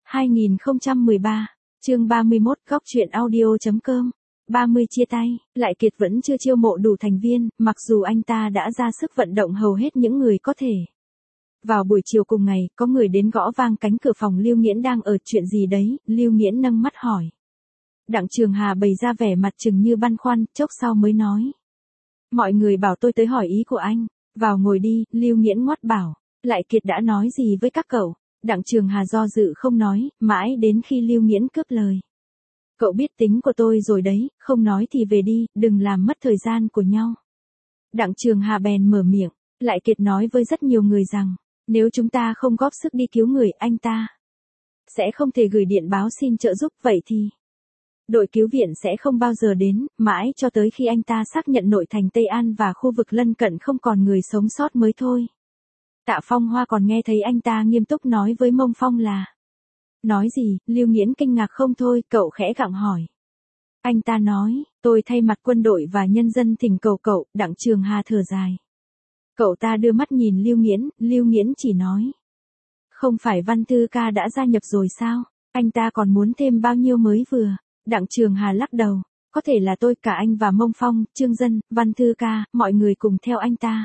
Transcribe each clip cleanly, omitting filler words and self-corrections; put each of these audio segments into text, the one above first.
2013, chương 31, góc truyện audio.com. 30 chia tay, Lại Kiệt vẫn chưa chiêu mộ đủ thành viên, mặc dù anh ta đã ra sức vận động hầu hết những người có thể. Vào buổi chiều cùng ngày, có người đến gõ vang cánh cửa phòng Lưu Nghiễn đang ở, chuyện gì đấy, Lưu Nghiễn nâng mắt hỏi. Đặng Trường Hà bày ra vẻ mặt chừng như băn khoăn, chốc sau mới nói. Mọi người bảo tôi tới hỏi ý của anh, vào ngồi đi, Lưu Nghiễn ngoắt bảo. Lại Kiệt đã nói gì với các cậu? Đặng Trường Hà do dự không nói, mãi đến khi Lưu Nghiễn cướp lời. Cậu biết tính của tôi rồi đấy, không nói thì về đi, đừng làm mất thời gian của nhau. Đặng Trường Hà bèn mở miệng, Lại Kiệt nói với rất nhiều người rằng, nếu chúng ta không góp sức đi cứu người, anh ta sẽ không thể gửi điện báo xin trợ giúp, vậy thì đội cứu viện sẽ không bao giờ đến, mãi cho tới khi anh ta xác nhận nội thành Tây An và khu vực lân cận không còn người sống sót mới thôi. Tạ Phong Hoa còn nghe thấy anh ta nghiêm túc nói với Mông Phong là. Nói gì, Lưu Nghiễn kinh ngạc không thôi, cậu khẽ gặng hỏi. Anh ta nói, tôi thay mặt quân đội và nhân dân thỉnh cầu cậu, Đặng Trường Hà thở dài. Cậu ta đưa mắt nhìn Lưu Nghiễn chỉ nói. Không phải Văn Thư Ca đã gia nhập rồi sao, anh ta còn muốn thêm bao nhiêu mới vừa. Đặng Trường Hà lắc đầu, có thể là tôi, cả anh và Mông Phong, Trương Dân, Văn Thư Ca, mọi người cùng theo anh ta.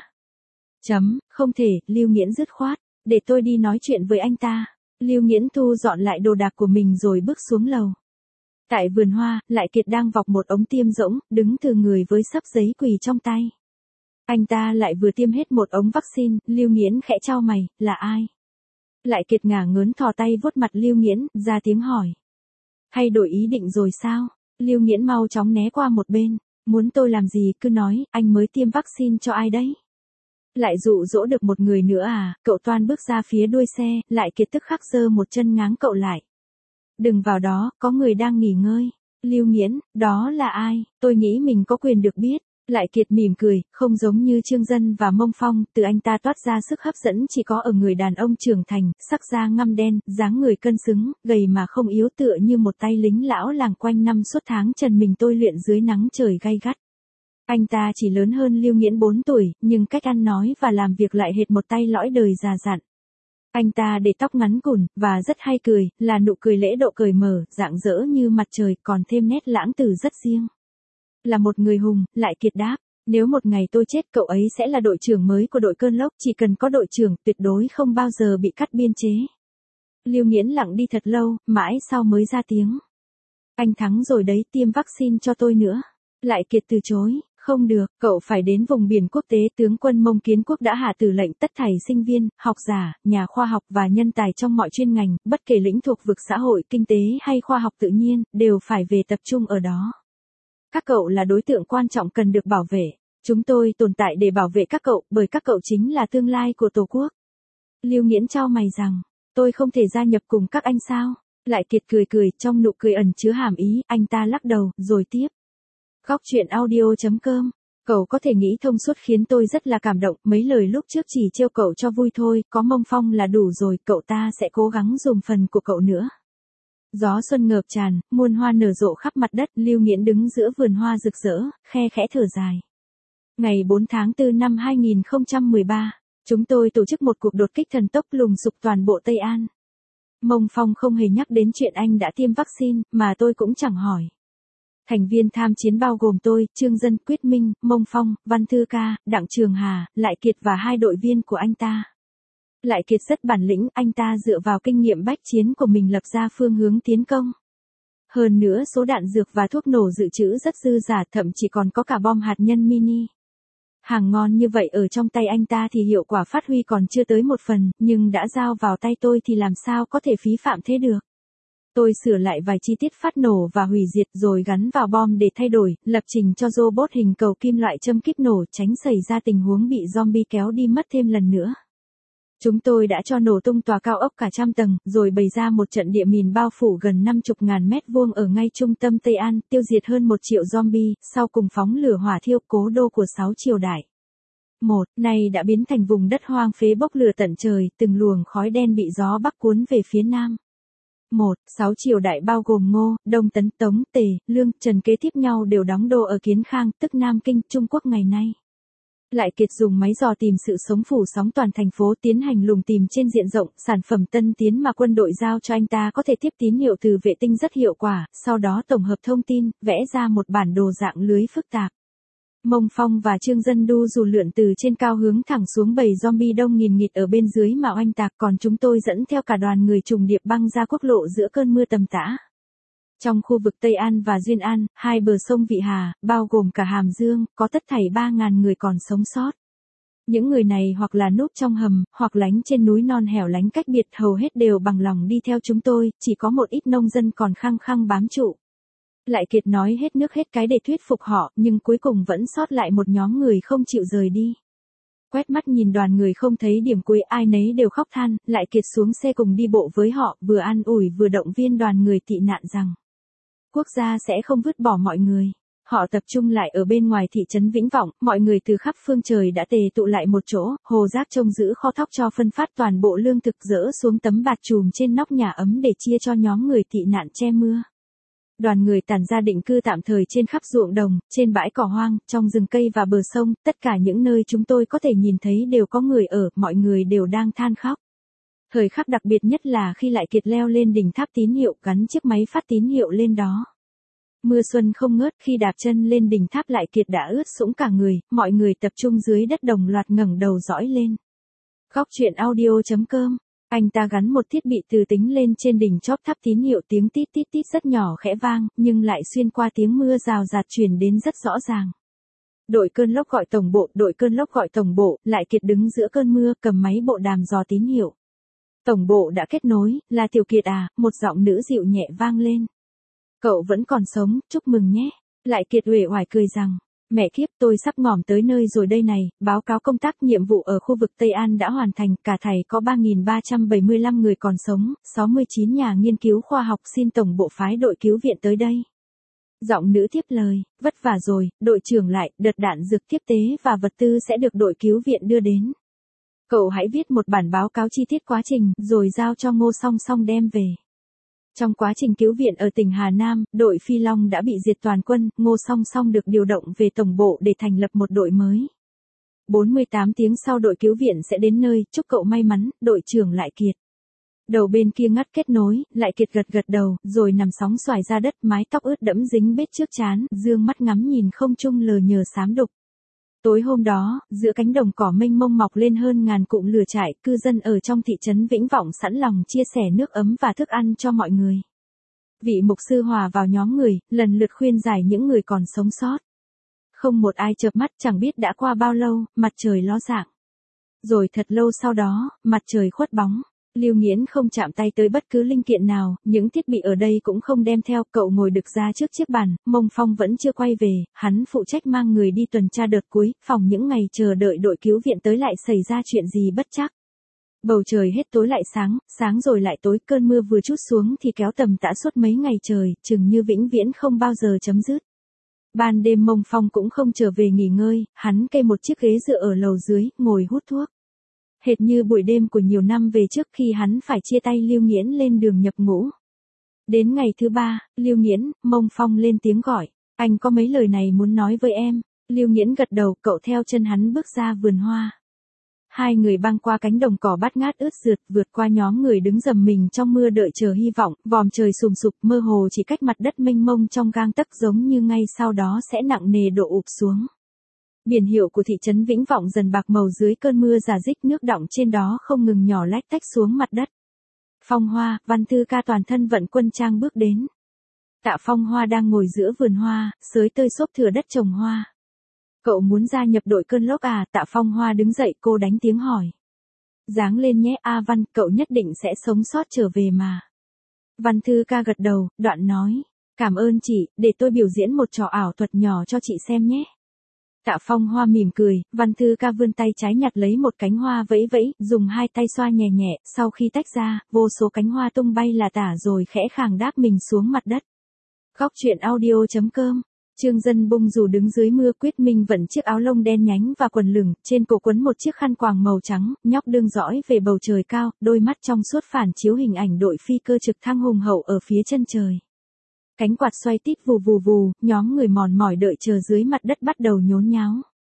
Không thể, Lưu Nghiễn dứt khoát, để tôi đi nói chuyện với anh ta. Lưu Nghiễn thu dọn lại đồ đạc của mình rồi bước xuống lầu. Tại vườn hoa, Lại Kiệt đang vọc một ống tiêm rỗng, đứng thừa người với xấp giấy quỳ trong tay. Anh ta lại vừa tiêm hết một ống vaccine, Lưu Nghiễn khẽ chau mày, là ai? Lại Kiệt ngả ngớn thò tay vuốt mặt Lưu Nghiễn, ra tiếng hỏi. Hay đổi ý định rồi sao? Lưu Nghiễn mau chóng né qua một bên, muốn tôi làm gì cứ nói, anh mới tiêm vaccine cho ai đấy? Lại dụ dỗ được một người nữa à? Cậu toan bước ra phía đuôi xe, Lại Kiệt tức khắc giơ một chân ngáng cậu lại. Đừng vào đó, có người đang nghỉ ngơi. Lưu Nghiễn, đó là ai? Tôi nghĩ mình có quyền được biết. Lại Kiệt mỉm cười, không giống như Trương Dân và Mông Phong, từ anh ta toát ra sức hấp dẫn chỉ có ở người đàn ông trưởng thành, sắc da ngăm đen, dáng người cân xứng, gầy mà không yếu, tựa như một tay lính lão làng quanh năm suốt tháng trần mình tôi luyện dưới nắng trời gay gắt. Anh ta chỉ lớn hơn Lưu Nghiễn 4 tuổi, nhưng cách ăn nói và làm việc lại hệt một tay lõi đời già dặn. Anh ta để tóc ngắn cùn, và rất hay cười, là nụ cười lễ độ cởi mở, rạng rỡ như mặt trời, còn thêm nét lãng tử rất riêng. Là một người hùng, Lại Kiệt đáp, nếu một ngày tôi chết cậu ấy sẽ là đội trưởng mới của đội cơn lốc, chỉ cần có đội trưởng, tuyệt đối không bao giờ bị cắt biên chế. Lưu Nghiễn lặng đi thật lâu, mãi sau mới ra tiếng. Anh thắng rồi đấy, tiêm vaccine cho tôi nữa. Lại Kiệt từ chối. Không được, cậu phải đến vùng biển quốc tế. Tướng quân Mông Kiến Quốc đã hạ tử lệnh tất thảy sinh viên, học giả, nhà khoa học và nhân tài trong mọi chuyên ngành, bất kể lĩnh thuộc vực xã hội, kinh tế hay khoa học tự nhiên, đều phải về tập trung ở đó. Các cậu là đối tượng quan trọng cần được bảo vệ. Chúng tôi tồn tại để bảo vệ các cậu, bởi các cậu chính là tương lai của Tổ quốc. Lưu Nghiễn chau mày rằng, tôi không thể gia nhập cùng các anh sao? Lại Kiệt cười cười, trong nụ cười ẩn chứa hàm ý, anh ta lắc đầu, rồi tiếp. Góc truyện audio.com. Cậu có thể nghĩ thông suốt khiến tôi rất là cảm động, mấy lời lúc trước chỉ trêu cậu cho vui thôi, có Mông Phong là đủ rồi, cậu ta sẽ cố gắng dùng phần của cậu nữa. Gió xuân ngợp tràn, muôn hoa nở rộ khắp mặt đất, Lưu Nghiễn đứng giữa vườn hoa rực rỡ, khe khẽ thở dài. Ngày 4 tháng 4 năm 2013, chúng tôi tổ chức một cuộc đột kích thần tốc lùng sục toàn bộ Tây An. Mông Phong không hề nhắc đến chuyện anh đã tiêm vaccine, mà tôi cũng chẳng hỏi. Thành viên tham chiến bao gồm tôi, Trương Dân, Quyết Minh, Mông Phong, Văn Thư Ca, Đặng Trường Hà, Lại Kiệt và 2 đội viên của anh ta. Lại Kiệt rất bản lĩnh, anh ta dựa vào kinh nghiệm bách chiến của mình lập ra phương hướng tiến công. Hơn nữa số đạn dược và thuốc nổ dự trữ rất dư dả, thậm chí còn có cả bom hạt nhân mini. Hàng ngon như vậy ở trong tay anh ta thì hiệu quả phát huy còn chưa tới 1 phần, nhưng đã giao vào tay tôi thì làm sao có thể phí phạm thế được. Tôi sửa lại vài chi tiết phát nổ và hủy diệt rồi gắn vào bom để thay đổi, lập trình cho robot hình cầu kim loại châm kíp nổ, tránh xảy ra tình huống bị zombie kéo đi mất thêm lần nữa. Chúng tôi đã cho nổ tung tòa cao ốc cả trăm tầng, rồi bày ra một trận địa mìn bao phủ gần 50.000 mét vuông ở ngay trung tâm Tây An, tiêu diệt hơn 1 triệu zombie, sau cùng phóng lửa hỏa thiêu cố đô của 6 triều đại. Nay đã biến thành vùng đất hoang phế bốc lửa tận trời, từng luồng khói đen bị gió bắc cuốn về phía nam. 6 triều đại bao gồm Ngô, Đông Tấn, Tống, Tề, Lương, Trần kế tiếp nhau đều đóng đô ở Kiến Khang, tức Nam Kinh, Trung Quốc ngày nay. Lại Kiệt dùng máy dò tìm sự sống phủ sóng toàn thành phố tiến hành lùng tìm trên diện rộng, sản phẩm tân tiến mà quân đội giao cho anh ta có thể tiếp tín hiệu từ vệ tinh rất hiệu quả, sau đó tổng hợp thông tin, vẽ ra một bản đồ dạng lưới phức tạp. Mông Phong và Trương Dân đu dù lượn từ trên cao hướng thẳng xuống bầy zombie đông nghìn nghịt ở bên dưới mà oanh tạc, còn chúng tôi dẫn theo cả đoàn người trùng điệp băng ra quốc lộ giữa cơn mưa tầm tã. Trong khu vực Tây An và Duyên An, hai bờ sông Vị Hà, bao gồm cả Hàm Dương, có tất thảy 3.000 người còn sống sót. Những người này hoặc là núp trong hầm, hoặc lánh trên núi non hẻo lánh cách biệt, hầu hết đều bằng lòng đi theo chúng tôi, chỉ có một ít nông dân còn khăng khăng bám trụ. Lại Kiệt nói hết nước hết cái để thuyết phục họ, nhưng cuối cùng vẫn sót lại một nhóm người không chịu rời đi. Quét mắt nhìn đoàn người không thấy điểm cuối, ai nấy đều khóc than. Lại Kiệt xuống xe cùng đi bộ với họ, vừa an ủi vừa động viên đoàn người tị nạn rằng quốc gia sẽ không vứt bỏ mọi người. Họ tập trung lại ở bên ngoài thị trấn Vĩnh Vọng, mọi người từ khắp phương trời đã tề tụ lại một chỗ, Hồ Giác trông giữ kho thóc cho phân phát toàn bộ lương thực, dỡ xuống tấm bạt chùm trên nóc nhà ấm để chia cho nhóm người tị nạn che mưa. Đoàn người tản ra định cư tạm thời trên khắp ruộng đồng, trên bãi cỏ hoang, trong rừng cây và bờ sông, tất cả những nơi chúng tôi có thể nhìn thấy đều có người ở, mọi người đều đang than khóc. Thời khắc đặc biệt nhất là khi Lại Kiệt leo lên đỉnh tháp tín hiệu, gắn chiếc máy phát tín hiệu lên đó. Mưa xuân không ngớt, khi đạp chân lên đỉnh tháp Lại Kiệt đã ướt sũng cả người, mọi người tập trung dưới đất đồng loạt ngẩng đầu dõi lên. Góc truyện audio.com. Anh ta gắn một thiết bị từ tính lên trên đỉnh chóp tháp tín hiệu, tiếng tít tít tít rất nhỏ khẽ vang, nhưng lại xuyên qua tiếng mưa rào rạt truyền đến rất rõ ràng. Đội cơn lốc gọi tổng bộ, đội cơn lốc gọi tổng bộ. Lại Kiệt đứng giữa cơn mưa, cầm máy bộ đàm dò tín hiệu. Tổng bộ đã kết nối, là Tiểu Kiệt à, một giọng nữ dịu nhẹ vang lên. Cậu vẫn còn sống, chúc mừng nhé. Lại Kiệt uể oải cười rằng, mẹ kiếp, tôi sắp ngỏm tới nơi rồi đây này. Báo cáo công tác nhiệm vụ ở khu vực Tây An đã hoàn thành, cả thảy có 3.375 người còn sống, 69 nhà nghiên cứu khoa học, xin tổng bộ phái đội cứu viện tới đây. Giọng nữ tiếp lời, vất vả rồi, đội trưởng Lại, đợt đạn dược tiếp tế và vật tư sẽ được đội cứu viện đưa đến. Cậu hãy viết một bản báo cáo chi tiết quá trình, rồi giao cho Ngô Song Song đem về. Trong quá trình cứu viện ở tỉnh Hà Nam, đội Phi Long đã bị diệt toàn quân, Ngô Song Song được điều động về tổng bộ để thành lập một đội mới. 48 tiếng sau đội cứu viện sẽ đến nơi, chúc cậu may mắn, đội trưởng Lại Kiệt. Đầu bên kia ngắt kết nối, Lại Kiệt gật gật đầu, rồi nằm sóng xoài ra đất, mái tóc ướt đẫm dính bết trước trán, dương mắt ngắm nhìn không trung lờ nhờ xám đục. Tối hôm đó, giữa cánh đồng cỏ mênh mông mọc lên hơn ngàn cụm lửa trại, cư dân ở trong thị trấn Vĩnh Vọng sẵn lòng chia sẻ nước ấm và thức ăn cho mọi người. Vị mục sư hòa vào nhóm người, lần lượt khuyên giải những người còn sống sót. Không một ai chợp mắt, chẳng biết đã qua bao lâu, mặt trời ló dạng. Rồi thật lâu sau đó, mặt trời khuất bóng. Lưu Nghiễn không chạm tay tới bất cứ linh kiện nào, những thiết bị ở đây cũng không đem theo, cậu ngồi đực ra trước chiếc bàn, Mông Phong vẫn chưa quay về, hắn phụ trách mang người đi tuần tra đợt cuối, phòng những ngày chờ đợi đội cứu viện tới lại xảy ra chuyện gì bất trắc. Bầu trời hết tối lại sáng, sáng rồi lại tối, cơn mưa vừa trút xuống thì kéo tầm tã suốt mấy ngày trời, chừng như vĩnh viễn không bao giờ chấm dứt. Ban đêm Mông Phong cũng không trở về nghỉ ngơi, hắn kê một chiếc ghế dựa ở lầu dưới, ngồi hút thuốc. Hệt như buổi đêm của nhiều năm về trước khi hắn phải chia tay Lưu Nghiễn lên đường nhập ngũ. Đến ngày thứ 3, Lưu Nghiễn, Mông Phong lên tiếng gọi, anh có mấy lời này muốn nói với em. Lưu Nghiễn gật đầu, cậu theo chân hắn bước ra vườn hoa. Hai người băng qua cánh đồng cỏ bát ngát ướt rượt, vượt qua nhóm người đứng rầm mình trong mưa đợi chờ hy vọng, vòm trời sùm sụp mơ hồ chỉ cách mặt đất mênh mông trong gang tấc, giống như ngay sau đó sẽ nặng nề đổ ụp xuống. Biển hiệu của thị trấn Vĩnh Vọng dần bạc màu dưới cơn mưa rả rích, nước đọng trên đó không ngừng nhỏ lách tách xuống mặt đất. Phong Hoa, Văn Thư Ca toàn thân vận quân trang bước đến. Tạ Phong Hoa đang ngồi giữa vườn hoa, xới tơi xốp thửa đất trồng hoa. Cậu muốn gia nhập đội cơn lốc à? Tạ Phong Hoa đứng dậy, cô đánh tiếng hỏi. Dáng lên nhé A Văn, cậu nhất định sẽ sống sót trở về mà. Văn Thư Ca gật đầu, đoạn nói. Cảm ơn chị, để tôi biểu diễn một trò ảo thuật nhỏ cho chị xem nhé. Tạ Phong Hoa mỉm cười, Văn Thư Ca vươn tay trái nhặt lấy một cánh hoa vẫy vẫy, dùng hai tay xoa nhẹ nhẹ, sau khi tách ra, vô số cánh hoa tung bay là tả rồi khẽ khàng đáp mình xuống mặt đất. Góc truyện audio.com. Trương Dân bung dù đứng dưới mưa, Quyết Minh vận chiếc áo lông đen nhánh và quần lửng, trên cổ quấn một chiếc khăn quàng màu trắng, nhóc đương dõi về bầu trời cao, đôi mắt trong suốt phản chiếu hình ảnh đội phi cơ trực thăng hùng hậu ở phía chân trời. Cánh quạt xoay tít vù vù vù, nhóm người mòn mỏi đợi chờ dưới mặt đất bắt đầu nhốn nháo.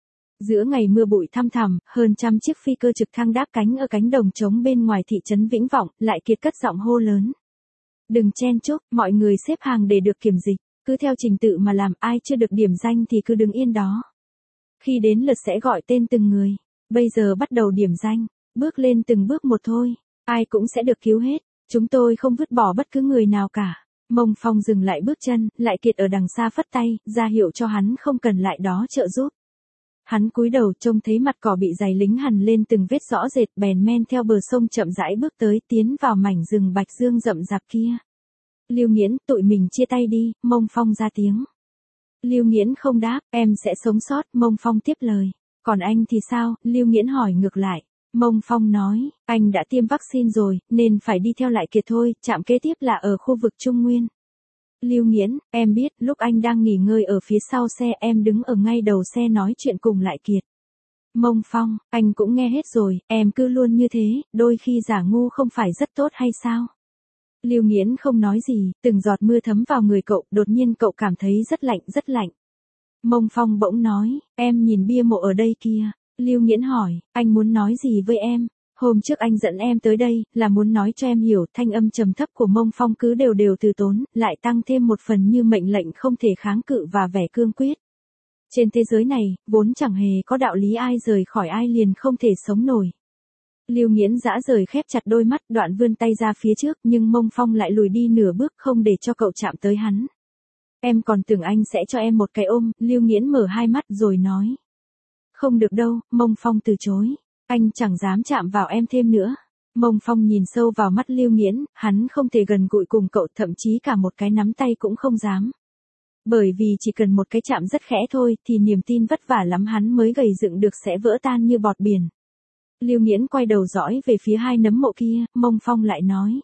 Giữa ngày mưa bụi thăm thẳm, hơn trăm chiếc phi cơ trực thăng đáp cánh ở cánh đồng trống bên ngoài thị trấn Vĩnh Vọng, Lại Kiệt cất giọng hô lớn. Đừng chen chúc, mọi người xếp hàng để được kiểm dịch, cứ theo trình tự mà làm, ai chưa được điểm danh thì cứ đứng yên đó. Khi đến lượt sẽ gọi tên từng người. Bây giờ bắt đầu điểm danh, bước lên từng bước một thôi, ai cũng sẽ được cứu hết, chúng tôi không vứt bỏ bất cứ người nào cả. Mông Phong dừng lại bước chân, Lại Kiệt ở đằng xa phất tay, ra hiệu cho hắn không cần lại đó trợ giúp. Hắn cúi đầu trông thấy mặt cỏ bị giày lính hằn lên từng vết rõ rệt, bèn men theo bờ sông chậm rãi bước tới, tiến vào mảnh rừng bạch dương rậm rạp kia. Lưu Nghiễn, tụi mình chia tay đi, Mông Phong ra tiếng. Lưu Nghiễn không đáp, em sẽ sống sót, Mông Phong tiếp lời. Còn anh thì sao, Lưu Nghiễn hỏi ngược lại. Mông Phong nói, anh đã tiêm vaccine rồi, nên phải đi theo Lại Kiệt thôi, trạm kế tiếp là ở khu vực Trung Nguyên. Lưu Nghiễn, em biết, lúc anh đang nghỉ ngơi ở phía sau xe em đứng ở ngay đầu xe nói chuyện cùng Lại Kiệt. Mông Phong, anh cũng nghe hết rồi, em cứ luôn như thế, đôi khi giả ngu không phải rất tốt hay sao? Lưu Nghiễn không nói gì, từng giọt mưa thấm vào người cậu, đột nhiên cậu cảm thấy rất lạnh, rất lạnh. Mông Phong bỗng nói, em nhìn bia mộ ở đây kia. Lưu Nghiễn hỏi, anh muốn nói gì với em? Hôm trước anh dẫn em tới đây, là muốn nói cho em hiểu, thanh âm trầm thấp của Mông Phong cứ đều đều từ tốn, lại tăng thêm một phần như mệnh lệnh không thể kháng cự và vẻ cương quyết. Trên thế giới này, vốn chẳng hề có đạo lý ai rời khỏi ai liền không thể sống nổi. Lưu Nghiễn dã rời khép chặt đôi mắt, đoạn vươn tay ra phía trước, nhưng Mông Phong lại lùi đi nửa bước không để cho cậu chạm tới hắn. Em còn tưởng anh sẽ cho em một cái ôm, Lưu Nghiễn mở hai mắt rồi nói. Không được đâu, Mông Phong từ chối. Anh chẳng dám chạm vào em thêm nữa. Mông Phong nhìn sâu vào mắt Lưu Nghiễn, hắn không thể gần gũi cùng cậu, thậm chí cả một cái nắm tay cũng không dám. Bởi vì chỉ cần một cái chạm rất khẽ thôi thì niềm tin vất vả lắm hắn mới gầy dựng được sẽ vỡ tan như bọt biển. Lưu Nghiễn quay đầu dõi về phía hai nấm mộ kia, Mông Phong lại nói.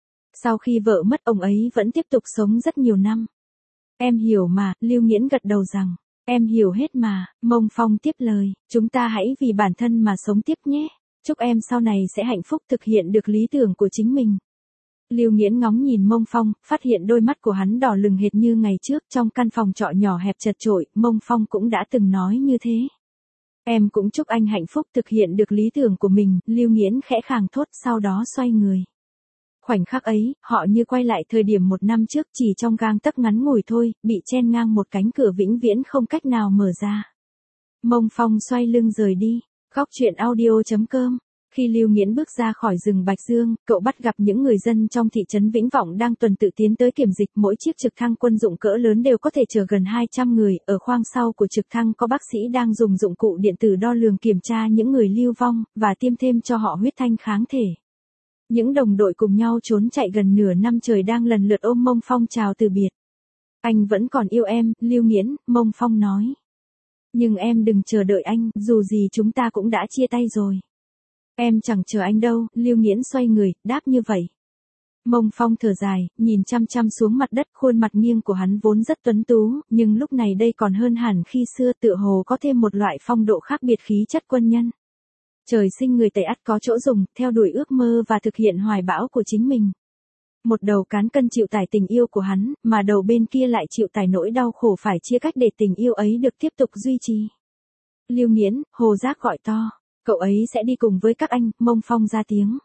Sau khi vợ mất ông ấy vẫn tiếp tục sống rất nhiều năm. Em hiểu mà, Lưu Nghiễn gật đầu rằng. Em hiểu hết mà, Mông Phong tiếp lời, chúng ta hãy vì bản thân mà sống tiếp nhé. Chúc em sau này sẽ hạnh phúc thực hiện được lý tưởng của chính mình. Lưu Nghiễn ngóng nhìn Mông Phong, phát hiện đôi mắt của hắn đỏ lừng hệt như ngày trước trong căn phòng trọ nhỏ hẹp chật chội, Mông Phong cũng đã từng nói như thế. Em cũng chúc anh hạnh phúc thực hiện được lý tưởng của mình, Lưu Nghiễn khẽ khàng thốt sau đó xoay người. Khoảnh khắc ấy, họ như quay lại thời điểm một năm trước chỉ trong gang tấc ngắn ngủi thôi, bị chen ngang một cánh cửa vĩnh viễn không cách nào mở ra. Mông Phong xoay lưng rời đi. Góc truyện audio.com. Khi Lưu Nghiễn bước ra khỏi rừng Bạch Dương, cậu bắt gặp những người dân trong thị trấn Vĩnh Vọng đang tuần tự tiến tới kiểm dịch, mỗi chiếc trực thăng quân dụng cỡ lớn đều có thể chở gần 200 người, ở khoang sau của trực thăng có bác sĩ đang dùng dụng cụ điện tử đo lường kiểm tra những người lưu vong, và tiêm thêm cho họ huyết thanh kháng thể. Những đồng đội cùng nhau trốn chạy gần nửa năm trời đang lần lượt ôm Mông Phong chào từ biệt. Anh vẫn còn yêu em, Lưu Nghiễn, Mông Phong nói. Nhưng em đừng chờ đợi anh, dù gì chúng ta cũng đã chia tay rồi. Em chẳng chờ anh đâu, Lưu Nghiễn xoay người, đáp như vậy. Mông Phong thở dài, nhìn chăm chăm xuống mặt đất, khuôn mặt nghiêng của hắn vốn rất tuấn tú, nhưng lúc này đây còn hơn hẳn khi xưa, tựa hồ có thêm một loại phong độ khác biệt khí chất quân nhân. Trời sinh người Tây ắt có chỗ dùng, theo đuổi ước mơ và thực hiện hoài bão của chính mình. Một đầu cán cân chịu tải tình yêu của hắn, mà đầu bên kia lại chịu tải nỗi đau khổ phải chia cách để tình yêu ấy được tiếp tục duy trì. Lưu Nghiễn, Hồ Giác gọi to. Cậu ấy sẽ đi cùng với các anh, Mông Phong ra tiếng.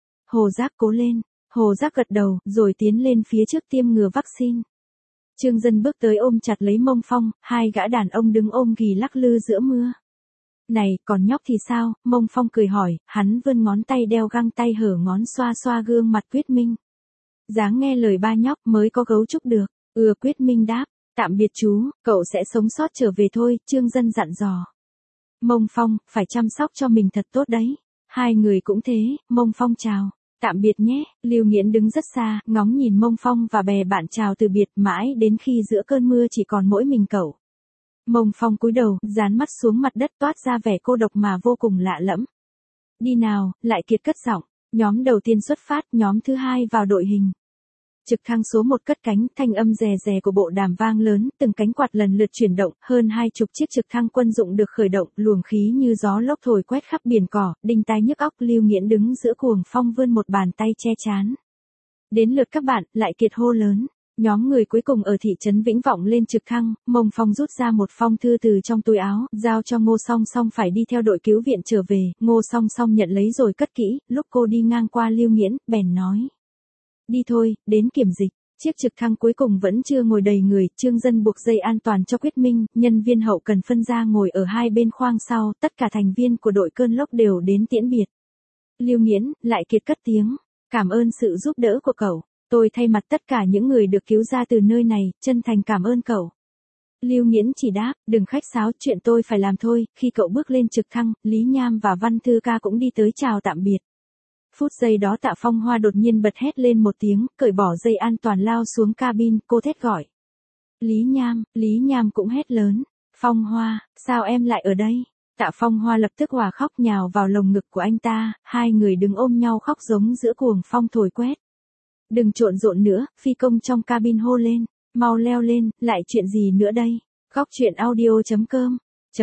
Hồ Giác cố lên. Hồ Giác gật đầu, rồi tiến lên phía trước tiêm ngừa vaccine. Trương Dân bước tới ôm chặt lấy Mông Phong, hai gã đàn ông đứng ôm ghì lắc lư giữa mưa. Này, còn nhóc thì sao? Mông Phong cười hỏi, hắn vươn ngón tay đeo găng tay hở ngón xoa xoa gương mặt Quyết Minh. Dáng nghe lời ba nhóc mới có gấu trúc được. Quyết Minh đáp, tạm biệt chú, cậu sẽ sống sót trở về thôi, Trương Dân dặn dò. Mông Phong, phải chăm sóc cho mình thật tốt đấy. Hai người cũng thế, Mông Phong chào. Tạm biệt nhé, Lưu Nghiễn đứng rất xa, ngóng nhìn Mông Phong và bè bạn chào từ biệt mãi đến khi giữa cơn mưa chỉ còn mỗi mình cậu. Mông Phong cúi đầu, dán mắt xuống mặt đất toát ra vẻ cô độc mà vô cùng lạ lẫm. Đi nào, Lại Kiệt cất giọng. Nhóm đầu tiên xuất phát, nhóm thứ hai vào đội hình. Trực thăng số 1 cất cánh, thanh âm rè rè của bộ đàm vang lớn, từng cánh quạt lần lượt chuyển động, hơn 20 chiếc trực thăng quân dụng được khởi động, luồng khí như gió lốc thổi quét khắp biển cỏ, đinh tai nhức óc. Lưu Nghiễn đứng giữa cuồng phong vươn một bàn tay che chán. Đến lượt các bạn, Lại Kiệt hô lớn. Nhóm người cuối cùng ở thị trấn Vĩnh Vọng lên trực thăng, Mông Phong rút ra một phong thư từ trong túi áo, giao cho Ngô Song Song phải đi theo đội cứu viện trở về, Ngô Song Song nhận lấy rồi cất kỹ, lúc cô đi ngang qua Lưu Nghiễn, bèn nói. Đi thôi, đến kiểm dịch. Chiếc trực thăng cuối cùng vẫn chưa ngồi đầy người, Trương Dân buộc dây an toàn cho Quyết Minh, nhân viên hậu cần phân ra ngồi ở hai bên khoang sau, tất cả thành viên của đội cơn lốc đều đến tiễn biệt. Lưu Nghiễn, Lại Kiệt cất tiếng, cảm ơn sự giúp đỡ của cậu. Tôi thay mặt tất cả những người được cứu ra từ nơi này, chân thành cảm ơn cậu. Lưu Nghiễn chỉ đáp, đừng khách sáo, chuyện tôi phải làm thôi. Khi cậu bước lên trực thăng, Lý Nham và Văn Thư Ca cũng đi tới chào tạm biệt. Phút giây đó Tạ Phong Hoa đột nhiên bật hét lên một tiếng, cởi bỏ dây an toàn lao xuống cabin, cô thét gọi. Lý Nham cũng hét lớn. Phong Hoa, sao em lại ở đây? Tạ Phong Hoa lập tức òa khóc nhào vào lồng ngực của anh ta, hai người đứng ôm nhau khóc giống giữa cuồng phong thổi quét. Đừng trộn rộn nữa, phi công trong cabin hô lên, mau leo lên, lại chuyện gì nữa đây? Góc truyện audio.com.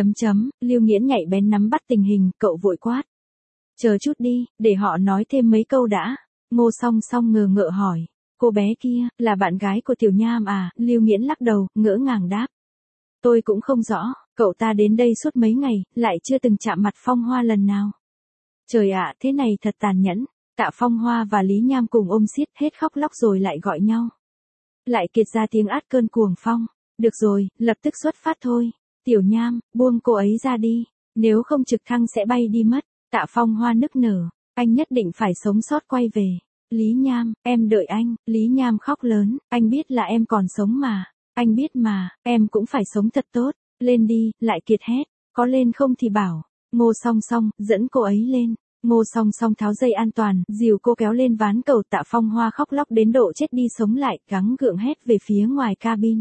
Lưu Nghiễn nhạy bén nắm bắt tình hình, cậu vội quát. Chờ chút đi, để họ nói thêm mấy câu đã. Ngô Song Song ngờ ngợ hỏi. Cô bé kia, là bạn gái của Tiểu Nham à? Lưu Nghiễn lắc đầu, ngỡ ngàng đáp. Tôi cũng không rõ, cậu ta đến đây suốt mấy ngày, lại chưa từng chạm mặt Phong Hoa lần nào. Trời ạ, thế này thật tàn nhẫn. Tạ Phong Hoa và Lý Nham cùng ôm siết hết khóc lóc rồi lại gọi nhau. Lại Kiệt ra tiếng át cơn cuồng phong. Được rồi, lập tức xuất phát thôi. Tiểu Nham, buông cô ấy ra đi. Nếu không trực thăng sẽ bay đi mất. Tạ Phong Hoa nức nở. Anh nhất định phải sống sót quay về. Lý Nham, em đợi anh. Lý Nham khóc lớn. Anh biết là em còn sống mà. Anh biết mà, em cũng phải sống thật tốt. Lên đi, Lại Kiệt hét. Có lên không thì bảo. Ngô Song Song, dẫn cô ấy lên. Ngô Song Song tháo dây an toàn, dìu cô kéo lên ván cầu. Tạ Phong Hoa khóc lóc đến độ chết đi sống lại, gắng gượng hét về phía ngoài cabin.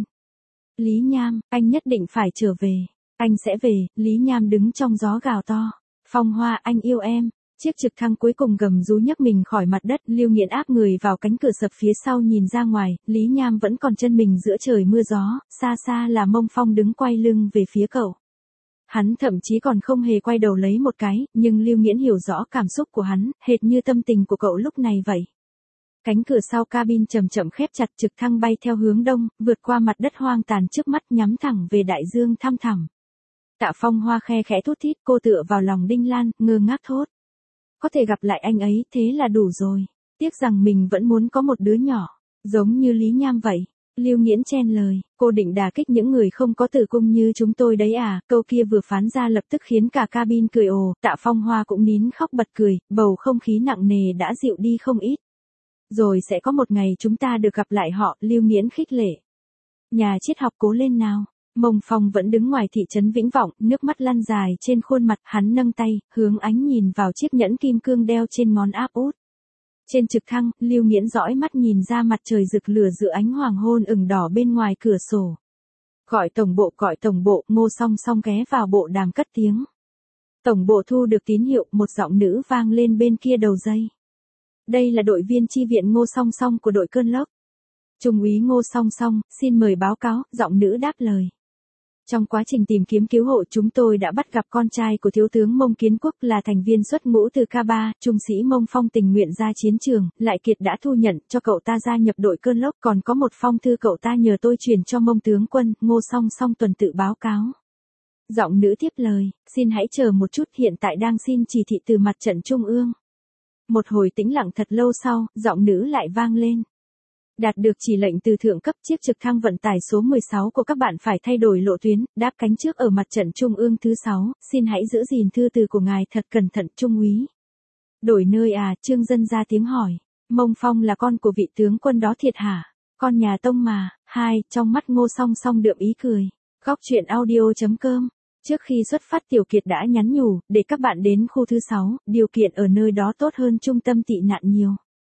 Lý Nham, anh nhất định phải trở về. Anh sẽ về. Lý Nham đứng trong gió gào to. Phong Hoa, anh yêu em. Chiếc trực thăng cuối cùng gầm rú nhấc mình khỏi mặt đất, Lưu Nghiễn áp người vào cánh cửa sập phía sau nhìn ra ngoài, Lý Nham vẫn còn chân mình giữa trời mưa gió, xa xa là Mông Phong đứng quay lưng về phía cậu. Hắn thậm chí còn không hề quay đầu lấy một cái, nhưng Lưu Nghiễn hiểu rõ cảm xúc của hắn, hệt như tâm tình của cậu lúc này vậy. Cánh cửa sau cabin chậm chậm khép chặt, trực thăng bay theo hướng đông, vượt qua mặt đất hoang tàn trước mắt nhắm thẳng về đại dương thăm thẳm. Tạ Phong Hoa khe khẽ thút thít, cô tựa vào lòng Đinh Lan, ngơ ngác thốt. Có thể gặp lại anh ấy, thế là đủ rồi. Tiếc rằng mình vẫn muốn có một đứa nhỏ, giống như Lý Nham vậy. Lưu Nghiễn chen lời, cô định đả kích những người không có tử cung như chúng tôi đấy à? Câu kia vừa phán ra lập tức khiến cả cabin cười ồ, Tạ Phong Hoa cũng nín khóc bật cười, bầu không khí nặng nề đã dịu đi không ít. Rồi sẽ có một ngày chúng ta được gặp lại họ, Lưu Nghiễn khích lệ. Nhà triết học cố lên nào. Mông Phong vẫn đứng ngoài thị trấn Vĩnh Vọng, nước mắt lăn dài trên khuôn mặt, hắn nâng tay, hướng ánh nhìn vào chiếc nhẫn kim cương đeo trên ngón áp út. Trên trực thăng, Lưu Nghiễn dõi mắt nhìn ra mặt trời rực lửa giữa ánh hoàng hôn ửng đỏ bên ngoài cửa sổ. Gọi tổng bộ, Ngô Song Song ghé vào bộ đàm cất tiếng. Tổng bộ thu được tín hiệu, một giọng nữ vang lên bên kia đầu dây. Đây là đội viên chi viện Ngô Song Song của đội cơn lốc. Trung úy Ngô Song Song, xin mời báo cáo, giọng nữ đáp lời. Trong quá trình tìm kiếm cứu hộ chúng tôi đã bắt gặp con trai của thiếu tướng Mông Kiến Quốc là thành viên xuất ngũ từ K3, trung sĩ Mông Phong tình nguyện ra chiến trường, Lại Kiệt đã thu nhận cho cậu ta gia nhập đội cơn lốc, còn có một phong thư cậu ta nhờ tôi truyền cho Mông tướng quân, Ngô Song Song tuần tự báo cáo. Giọng nữ tiếp lời, xin hãy chờ một chút, hiện tại đang xin chỉ thị từ mặt trận trung ương. Một hồi tĩnh lặng thật lâu sau, giọng nữ lại vang lên. Đạt được chỉ lệnh từ thượng cấp, chiếc trực thăng vận tải số 16 của các bạn phải thay đổi lộ tuyến, đáp cánh trước ở mặt trận trung ương thứ 6, xin hãy giữ gìn thư từ của ngài thật cẩn thận, trung úy. Đổi nơi à? Trương Dân ra tiếng hỏi. Mông Phong là con của vị tướng quân đó thiệt hả? Con nhà Tông mà. Trong mắt Ngô Song Song đượm ý cười. Góc truyện audio.com. Trước khi xuất phát Tiểu Kiệt đã nhắn nhủ, để các bạn đến khu thứ 6, điều kiện ở nơi đó tốt hơn trung tâm tị nạn nhiều.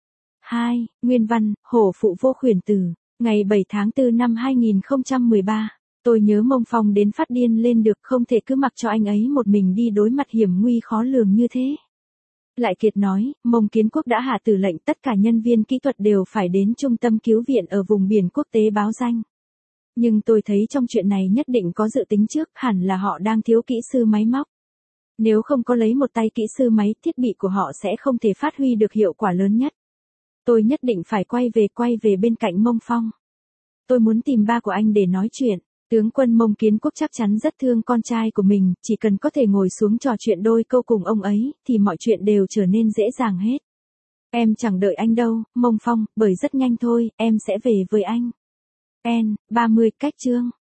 Nguyên văn, Hổ phụ vô khuyển tử, ngày 7 tháng 4 năm 2013. Tôi nhớ Mông Phong đến phát điên lên được, không thể cứ mặc cho anh ấy một mình đi đối mặt hiểm nguy khó lường như thế. Lại Kiệt nói, Mông Kiến Quốc đã hạ tử lệnh tất cả nhân viên kỹ thuật đều phải đến trung tâm cứu viện ở vùng biển quốc tế báo danh. Nhưng tôi thấy trong chuyện này nhất định có dự tính trước, hẳn là họ đang thiếu kỹ sư máy móc. Nếu không có lấy một tay kỹ sư máy, thiết bị của họ sẽ không thể phát huy được hiệu quả lớn nhất. Tôi nhất định phải quay về bên cạnh Mông Phong. Tôi muốn tìm ba của anh để nói chuyện. Tướng quân Mông Kiến Quốc chắc chắn rất thương con trai của mình, chỉ cần có thể ngồi xuống trò chuyện đôi câu cùng ông ấy, thì mọi chuyện đều trở nên dễ dàng hết. Em chẳng đợi anh đâu, Mông Phong, bởi rất nhanh thôi, em sẽ về với anh. N30 cách chương.